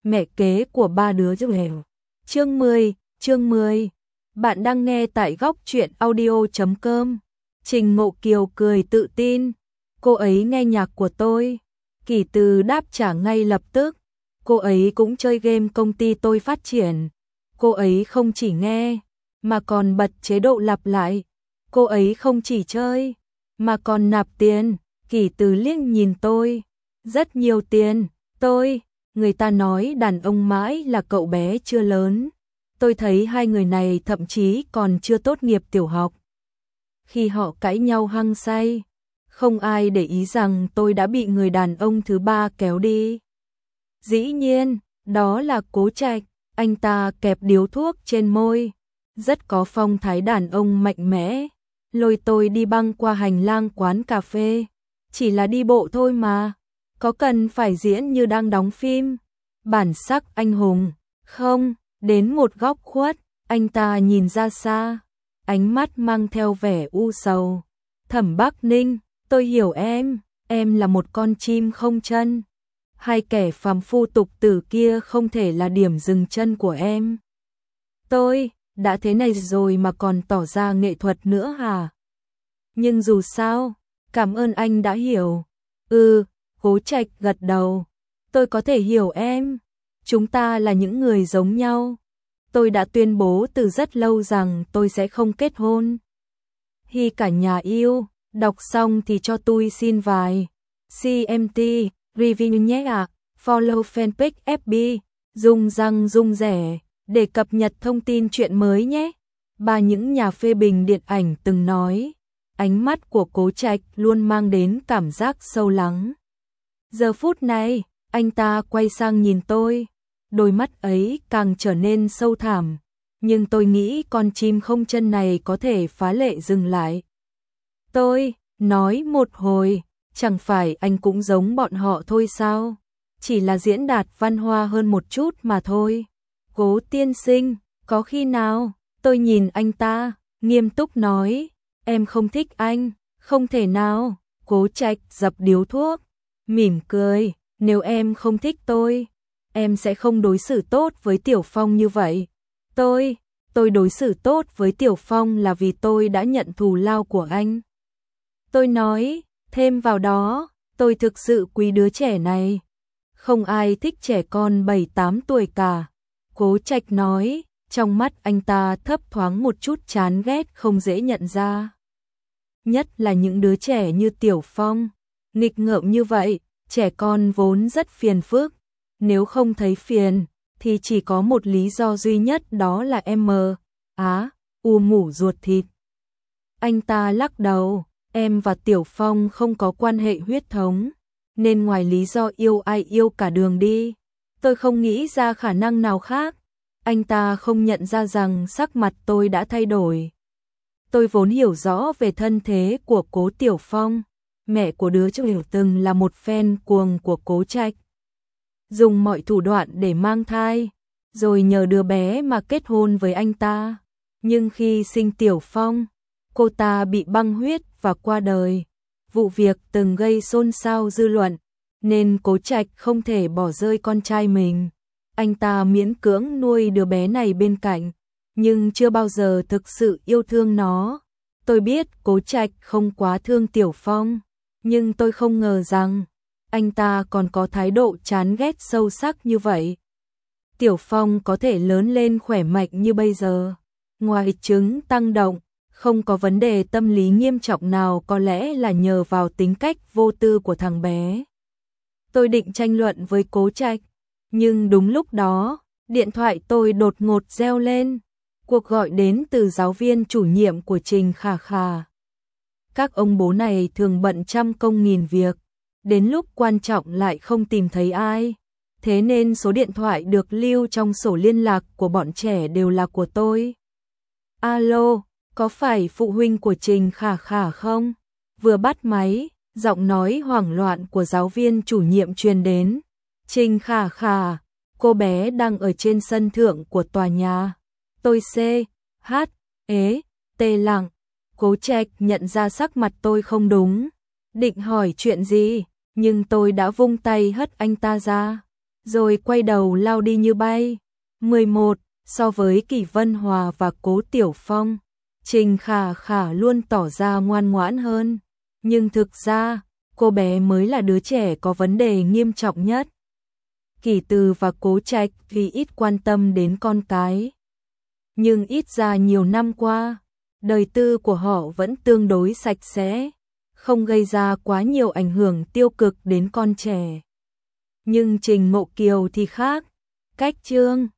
mẹ kế của ba đứa nghèo. Chương 10. Bạn đang nghe tại góc truyện audio.com. Trình Ngộ Kiều cười tự tin. Cô ấy nghe nhạc của tôi. Kỳ Từ đáp trả ngay lập tức. Cô ấy cũng chơi game công ty tôi phát triển. Cô ấy không chỉ nghe, mà còn bật chế độ lặp lại. Cô ấy không chỉ chơi, mà còn nạp tiền. Kỳ Từ liếc nhìn tôi. Rất nhiều tiền. Người ta nói đàn ông mãi là cậu bé chưa lớn. Tôi thấy hai người này thậm chí còn chưa tốt nghiệp tiểu học. Khi họ cãi nhau hăng say, không ai để ý rằng tôi đã bị người đàn ông thứ ba kéo đi. Dĩ nhiên, đó là Cố Trạch. Anh ta kẹp điếu thuốc trên môi, rất có phong thái đàn ông mạnh mẽ, lôi tôi đi băng qua hành lang quán cà phê. Chỉ là đi bộ thôi mà, có cần phải diễn như đang đóng phim. Bản sắc anh hùng, không, đến một góc khuất, anh ta nhìn ra xa, ánh mắt mang theo vẻ u sầu. Thẩm Bắc Ninh, tôi hiểu em là một con chim không chân. Hai kẻ phàm phu tục tử kia không thể là điểm dừng chân của em. Tôi, đã thế này rồi mà còn tỏ ra nghệ thuật nữa hả? Nhưng dù sao, cảm ơn anh đã hiểu. Cố Trạch gật đầu. Tôi có thể hiểu em. Chúng ta là những người giống nhau. Tôi đã tuyên bố từ rất lâu rằng tôi sẽ không kết hôn. Hi cả nhà yêu, đọc xong thì cho tôi xin vài CMT review nhé ạ. Follow fanpage FB, dùng răng rung rẻ, để cập nhật thông tin chuyện mới nhé. Bà những nhà phê bình điện ảnh từng nói, ánh mắt của Cố Trạch luôn mang đến cảm giác sâu lắng. Giờ phút này, anh ta quay sang nhìn tôi, đôi mắt ấy càng trở nên sâu thẳm, nhưng tôi nghĩ con chim không chân này có thể phá lệ dừng lại. Tôi nói một hồi, chẳng phải anh cũng giống bọn họ thôi sao? Chỉ là diễn đạt văn hoa hơn một chút mà thôi. Cố tiên sinh, có khi nào? Tôi nhìn anh ta, nghiêm túc nói, em không thích anh, không thể nào. Cố Trạch dập điếu thuốc, mỉm cười, nếu em không thích tôi, em sẽ không đối xử tốt với Tiểu Phong như vậy. Tôi đối xử tốt với Tiểu Phong là vì tôi đã nhận thù lao của anh. Tôi nói, thêm vào đó, tôi thực sự quý đứa trẻ này. Không ai thích trẻ con 7-8 tuổi cả. Cố Trạch nói, trong mắt anh ta thấp thoáng một chút chán ghét không dễ nhận ra. Nhất là những đứa trẻ như Tiểu Phong, nghịch ngợm như vậy, trẻ con vốn rất phiền phức. Nếu không thấy phiền, thì chỉ có một lý do duy nhất, đó là mủ ruột thịt. Anh ta lắc đầu, em và Tiểu Phong không có quan hệ huyết thống, nên ngoài lý do yêu ai yêu cả đường đi, tôi không nghĩ ra khả năng nào khác. Anh ta không nhận ra rằng sắc mặt tôi đã thay đổi. Tôi vốn hiểu rõ về thân thế của Cố Tiểu Phong, mẹ của đứa trẻ từng là một fan cuồng của Cố Trạch, dùng mọi thủ đoạn để mang thai, rồi nhờ đứa bé mà kết hôn với anh ta. Nhưng khi sinh Tiểu Phong, cô ta bị băng huyết và qua đời. Vụ việc từng gây xôn xao dư luận, nên Cố Trạch không thể bỏ rơi con trai mình. Anh ta miễn cưỡng nuôi đứa bé này bên cạnh, nhưng chưa bao giờ thực sự yêu thương nó. Tôi biết Cố Trạch không quá thương Tiểu Phong, nhưng tôi không ngờ rằng anh ta còn có thái độ chán ghét sâu sắc như vậy. Tiểu Phong có thể lớn lên khỏe mạnh như bây giờ, ngoài chứng tăng động, không có vấn đề tâm lý nghiêm trọng nào, có lẽ là nhờ vào tính cách vô tư của thằng bé. Tôi định tranh luận với Cố Trạch, nhưng đúng lúc đó, điện thoại tôi đột ngột reo lên. Cuộc gọi đến từ giáo viên chủ nhiệm của Trình Khả Khả. Các ông bố này thường bận trăm công nghìn việc, đến lúc quan trọng lại không tìm thấy ai. Thế nên số điện thoại được lưu trong sổ liên lạc của bọn trẻ đều là của tôi. Alo, có phải phụ huynh của Trình Khả Khả không? Vừa bắt máy, giọng nói hoảng loạn của giáo viên chủ nhiệm truyền đến. Trình Khả Khả, cô bé đang ở trên sân thượng của tòa nhà. Tôi lặng. Cố Trạch nhận ra sắc mặt tôi không đúng, định hỏi chuyện gì, nhưng tôi đã vung tay hất anh ta ra. rồi quay đầu lao đi như bay. 11. So với Kỷ Vân Hòa và Cố Tiểu Phong, Trình Khả Khả luôn tỏ ra ngoan ngoãn hơn, nhưng thực ra, cô bé mới là đứa trẻ có vấn đề nghiêm trọng nhất. Kỷ Từ và Cố Trạch vì ít quan tâm đến con cái, nhưng ít ra nhiều năm qua, đời tư của họ vẫn tương đối sạch sẽ, không gây ra quá nhiều ảnh hưởng tiêu cực đến con trẻ. Nhưng Trình Mộ Kiều thì khác, cách Trương